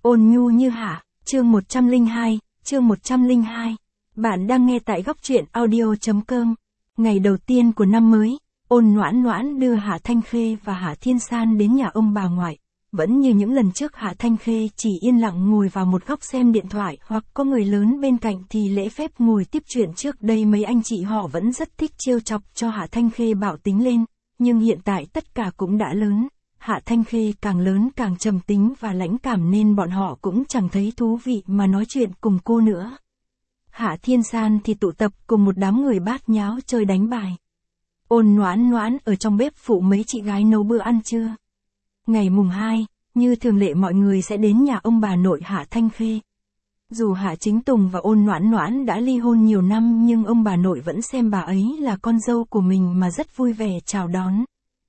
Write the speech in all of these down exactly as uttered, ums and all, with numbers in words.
Ôn nhu như hạ, chương một trăm lẻ hai, chương một trăm lẻ hai. Bạn đang nghe tại góc truyện audio.com. Ngày đầu tiên của năm mới, Ôn Noãn Noãn đưa Hạ Thanh Khê và Hạ Thiên San đến nhà ông bà ngoại. Vẫn như những lần trước, Hạ Thanh Khê chỉ yên lặng ngồi vào một góc xem điện thoại, hoặc có người lớn bên cạnh thì lễ phép ngồi tiếp chuyện. Trước đây mấy anh chị họ vẫn rất thích trêu chọc cho Hạ Thanh Khê bạo tính lên, nhưng hiện tại tất cả cũng đã lớn. Hạ Thanh Khê càng lớn càng trầm tính và lãnh cảm nên bọn họ cũng chẳng thấy thú vị mà nói chuyện cùng cô nữa. Hạ Thiên San thì tụ tập cùng một đám người bát nháo chơi đánh bài. Ôn Noãn Noãn ở trong bếp phụ mấy chị gái nấu bữa ăn trưa. Ngày mùng hai, như thường lệ mọi người sẽ đến nhà ông bà nội Hạ Thanh Khê. Dù Hạ Chính Tùng và Ôn Noãn Noãn đã ly hôn nhiều năm nhưng ông bà nội vẫn xem bà ấy là con dâu của mình mà rất vui vẻ chào đón.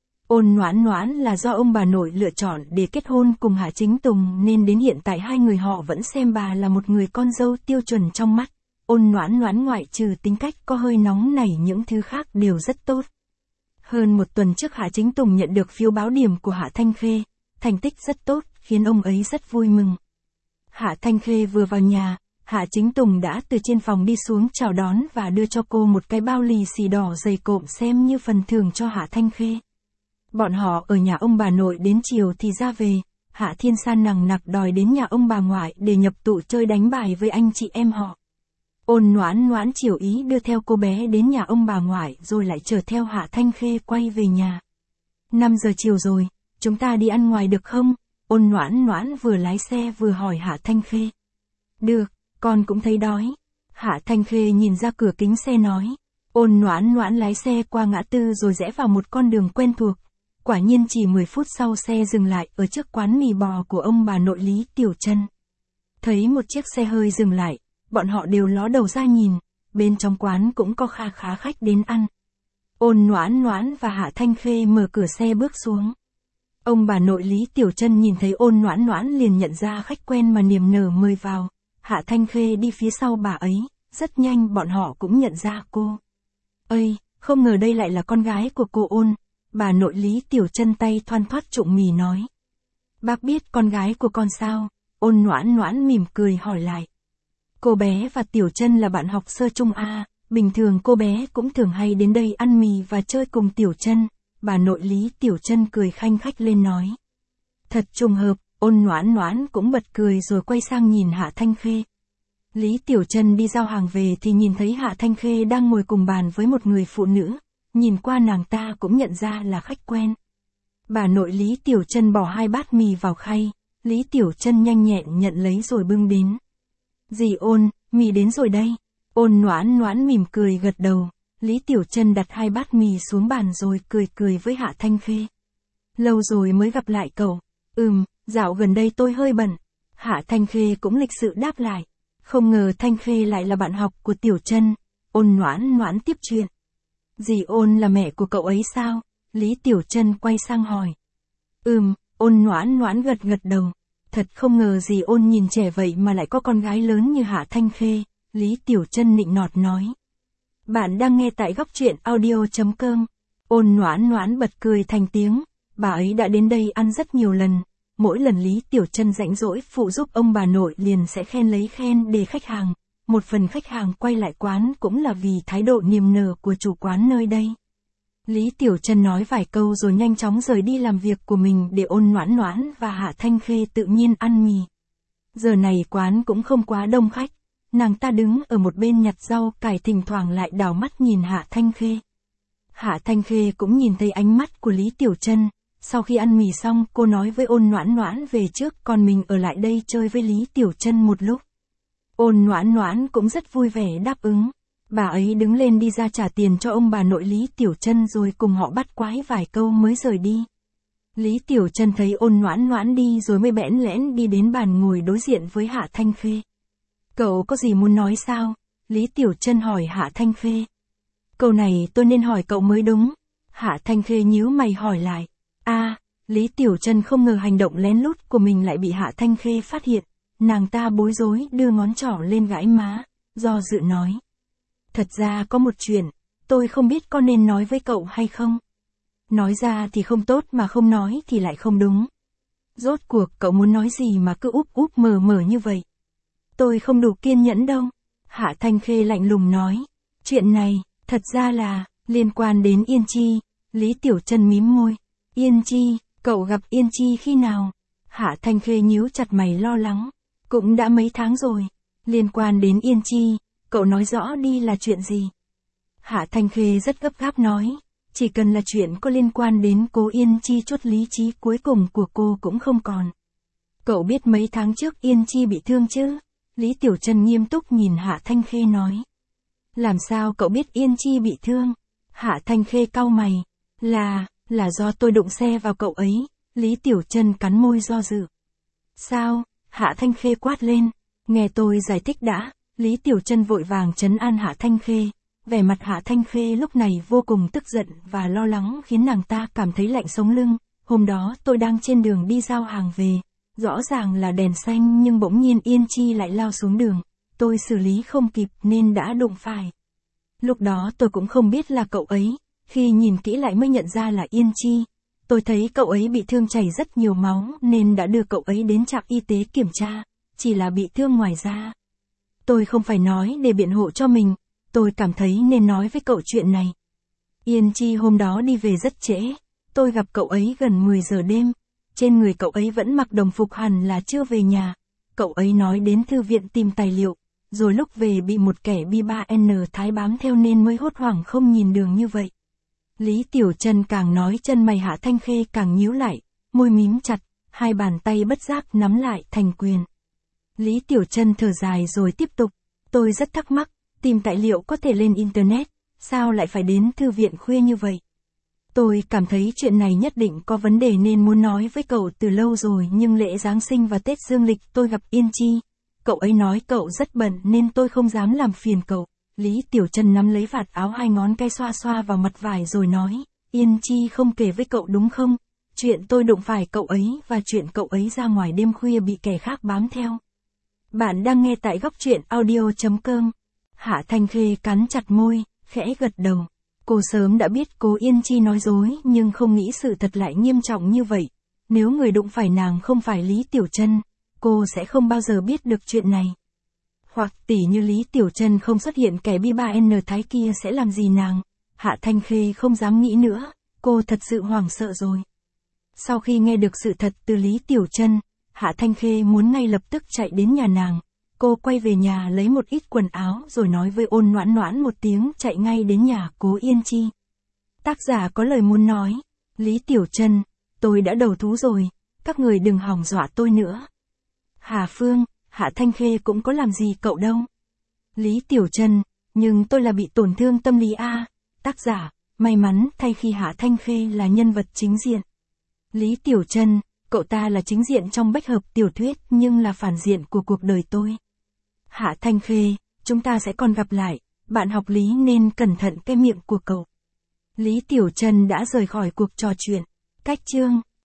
Ôn Noãn Noãn là do ông bà nội lựa chọn để kết hôn cùng Hạ Chính Tùng nên đến hiện tại hai người họ vẫn xem bà là một người con dâu tiêu chuẩn trong mắt. Ôn Noãn Noãn ngoại trừ tính cách có hơi nóng nảy, những thứ khác đều rất tốt. Hơn một tuần trước Hạ Chính Tùng nhận được phiếu báo điểm của Hạ Thanh Khê, thành tích rất tốt, khiến ông ấy rất vui mừng. Hạ Thanh Khê vừa vào nhà, Hạ Chính Tùng đã từ trên phòng đi xuống chào đón và đưa cho cô một cái bao lì xì đỏ dày cộm xem như phần thưởng cho Hạ Thanh Khê. Bọn họ ở nhà ông bà nội đến chiều thì ra về. Hạ Thiên San nằng nặc đòi đến nhà ông bà ngoại để nhập tụ chơi đánh bài với anh chị em họ. Ôn Noãn Noãn chiều ý đưa theo cô bé đến nhà ông bà ngoại rồi lại chở theo Hạ Thanh Khê quay về nhà. năm giờ chiều rồi, chúng ta đi ăn ngoài được không? Ôn Noãn Noãn vừa lái xe vừa hỏi Hạ Thanh Khê. Được, con cũng thấy đói. Hạ Thanh Khê nhìn ra cửa kính xe nói. Ôn Noãn Noãn lái xe qua ngã tư rồi rẽ vào một con đường quen thuộc. Quả nhiên chỉ mười phút sau xe dừng lại ở trước quán mì bò của ông bà nội Lý Tiểu Trân. Thấy một chiếc xe hơi dừng lại, bọn họ đều ló đầu ra nhìn, bên trong quán cũng có kha khá khách đến ăn. Ôn Noãn Noãn và Hạ Thanh Khê mở cửa xe bước xuống. Ông bà nội Lý Tiểu Trân nhìn thấy Ôn Noãn Noãn liền nhận ra khách quen mà niềm nở mời vào. Hạ Thanh Khê đi phía sau bà ấy, rất nhanh bọn họ cũng nhận ra cô. Ây, không ngờ đây lại là con gái của cô Ôn. Bà nội Lý Tiểu Trân tay thoăn thoắt trụng mì nói. Bác biết con gái của con sao? Ôn Noãn Noãn mỉm cười hỏi lại. Cô bé và Tiểu Trân là bạn học sơ trung A, bình thường cô bé cũng thường hay đến đây ăn mì và chơi cùng Tiểu Trân. Bà nội Lý Tiểu Trân cười khanh khách lên nói. Thật trùng hợp, Ôn Noãn Noãn cũng bật cười rồi quay sang nhìn Hạ Thanh Khê. Lý Tiểu Trân đi giao hàng về thì nhìn thấy Hạ Thanh Khê đang ngồi cùng bàn với một người phụ nữ. Nhìn qua nàng ta cũng nhận ra là khách quen. Bà nội Lý Tiểu Trân bỏ hai bát mì vào khay, Lý Tiểu Trân nhanh nhẹn nhận lấy rồi bưng đến. Dì Ôn, mì đến rồi đây. Ôn Noãn Noãn mỉm cười gật đầu, Lý Tiểu Trân đặt hai bát mì xuống bàn rồi cười cười với Hạ Thanh Khê. Lâu rồi mới gặp lại cậu. Ừm, dạo gần đây tôi hơi bận. Hạ Thanh Khê cũng lịch sự đáp lại. Không ngờ Thanh Khê lại là bạn học của Tiểu Trân. Ôn Noãn Noãn tiếp chuyện. Dì Ôn là mẹ của cậu ấy sao? Lý Tiểu Trân quay sang hỏi. Ừm, Ôn Noãn Noãn gật gật đầu. Thật không ngờ dì Ôn nhìn trẻ vậy mà lại có con gái lớn như Hạ Thanh Khê, Lý Tiểu Trân nịnh nọt nói. Bạn đang nghe tại góc truyện audio.com. Ôn Noãn Noãn bật cười thành tiếng, bà ấy đã đến đây ăn rất nhiều lần. Mỗi lần Lý Tiểu Trân rảnh rỗi phụ giúp ông bà nội liền sẽ khen lấy khen để khách hàng. Một phần khách hàng quay lại quán cũng là vì thái độ niềm nở của chủ quán nơi đây. Lý Tiểu Trân nói vài câu rồi nhanh chóng rời đi làm việc của mình để Ôn Noãn Noãn và Hạ Thanh Khê tự nhiên ăn mì. Giờ này quán cũng không quá đông khách, nàng ta đứng ở một bên nhặt rau cải thỉnh thoảng lại đảo mắt nhìn Hạ Thanh Khê. Hạ Thanh Khê cũng nhìn thấy ánh mắt của Lý Tiểu Trân. Sau khi ăn mì xong cô nói với Ôn Noãn Noãn về trước còn mình ở lại đây chơi với Lý Tiểu Trân một lúc. Ôn Noãn Noãn cũng rất vui vẻ đáp ứng. Bà ấy đứng lên đi ra trả tiền cho ông bà nội Lý Tiểu Trân rồi cùng họ bắt quái vài câu mới rời đi. Lý Tiểu Trân thấy Ôn Noãn Noãn đi rồi mới bẽn lẽn đi đến bàn ngồi đối diện với Hạ Thanh Khê. Cậu có gì muốn nói sao? Lý Tiểu Trân hỏi Hạ Thanh Khê. Câu này tôi nên hỏi cậu mới đúng. Hạ Thanh Khê nhíu mày hỏi lại. À, Lý Tiểu Trân không ngờ hành động lén lút của mình lại bị Hạ Thanh Khê phát hiện. Nàng ta bối rối đưa ngón trỏ lên gãi má, do dự nói. Thật ra có một chuyện, tôi không biết có nên nói với cậu hay không. Nói ra thì không tốt mà không nói thì lại không đúng. Rốt cuộc cậu muốn nói gì mà cứ úp úp mờ mờ như vậy? Tôi không đủ kiên nhẫn đâu. Hạ Thanh Khê lạnh lùng nói. Chuyện này, thật ra là, liên quan đến Yên Chi. Lý Tiểu Trân mím môi. Yên Chi, cậu gặp Yên Chi khi nào? Hạ Thanh Khê nhíu chặt mày lo lắng. Cũng đã mấy tháng rồi. Liên quan đến Yên Chi, cậu nói rõ đi là chuyện gì? Hạ Thanh Khê rất gấp gáp nói. Chỉ cần là chuyện có liên quan đến cô Yên Chi, chút lý trí cuối cùng của cô cũng không còn. Cậu biết mấy tháng trước Yên Chi bị thương chứ? Lý Tiểu Trân nghiêm túc nhìn Hạ Thanh Khê nói. Làm sao cậu biết Yên Chi bị thương? Hạ Thanh Khê cau mày. Là, là do tôi đụng xe vào cậu ấy. Lý Tiểu Trân cắn môi do dự. Sao? Hạ Thanh Khê quát lên. Nghe tôi giải thích đã. Lý Tiểu Trân vội vàng trấn an Hạ Thanh Khê. Vẻ mặt Hạ Thanh Khê lúc này vô cùng tức giận và lo lắng khiến nàng ta cảm thấy lạnh sống lưng. Hôm đó tôi đang trên đường đi giao hàng về. Rõ ràng là đèn xanh nhưng bỗng nhiên Yên Chi lại lao xuống đường. Tôi xử lý không kịp nên đã đụng phải. Lúc đó tôi cũng không biết là cậu ấy. Khi nhìn kỹ lại mới nhận ra là Yên Chi. Tôi thấy cậu ấy bị thương chảy rất nhiều máu nên đã đưa cậu ấy đến trạm y tế kiểm tra. Chỉ là bị thương ngoài da. Tôi không phải nói để biện hộ cho mình. Tôi cảm thấy nên nói với cậu chuyện này. Yên Chi hôm đó đi về rất trễ. Tôi gặp cậu ấy gần mười giờ đêm. Trên người cậu ấy vẫn mặc đồng phục, hẳn là chưa về nhà. Cậu ấy nói đến thư viện tìm tài liệu. Rồi lúc về bị một kẻ B ba N Thái bám theo nên mới hốt hoảng không nhìn đường như vậy. Lý Tiểu Trân càng nói chân mày Hạ Thanh Khê càng nhíu lại. Môi mím chặt. Hai bàn tay bất giác nắm lại thành quyền. Lý Tiểu Trân thở dài rồi tiếp tục. Tôi rất thắc mắc. Tìm tài liệu có thể lên Internet. Sao lại phải đến thư viện khuya như vậy? Tôi cảm thấy chuyện này nhất định có vấn đề nên muốn nói với cậu từ lâu rồi, nhưng lễ Giáng sinh và Tết dương lịch tôi gặp Yên Chi. Cậu ấy nói cậu rất bận nên tôi không dám làm phiền cậu. Lý Tiểu Trân nắm lấy vạt áo, hai ngón tay xoa xoa vào mặt vải rồi nói. Yên Chi không kể với cậu đúng không? Chuyện tôi đụng phải cậu ấy và chuyện cậu ấy ra ngoài đêm khuya bị kẻ khác bám theo. Bạn đang nghe tại góc truyện audio chấm com. Hạ Thanh Khê cắn chặt môi, khẽ gật đầu. Cô sớm đã biết cô Yên Chi nói dối nhưng không nghĩ sự thật lại nghiêm trọng như vậy. Nếu người đụng phải nàng không phải Lý Tiểu Trân, cô sẽ không bao giờ biết được chuyện này. Hoặc tỉ như Lý Tiểu Trân không xuất hiện, kẻ B ba N Thái kia sẽ làm gì nàng? Hạ Thanh Khê không dám nghĩ nữa, cô thật sự hoảng sợ rồi. Sau khi nghe được sự thật từ Lý Tiểu Trân, Hạ Thanh Khê muốn ngay lập tức chạy đến nhà nàng. Cô quay về nhà lấy một ít quần áo rồi nói với Ôn Noãn Noãn một tiếng, chạy ngay đến nhà cố Yên Chi. Tác giả có lời muốn nói. Lý Tiểu Trân, tôi đã đầu thú rồi, các người đừng hòng dọa tôi nữa. Hà Phương, Hạ Thanh Khê cũng có làm gì cậu đâu. Lý Tiểu Trân, nhưng tôi là bị tổn thương tâm lý a. Tác giả, may mắn thay khi Hạ Thanh Khê là nhân vật chính diện. Lý Tiểu Trân, cậu ta là chính diện trong bách hợp tiểu thuyết nhưng là phản diện của cuộc đời tôi. Hạ Thanh Khê, chúng ta sẽ còn gặp lại, bạn học Lý nên cẩn thận cái miệng của cậu. Lý Tiểu Trân đã rời khỏi cuộc trò chuyện. Cách chương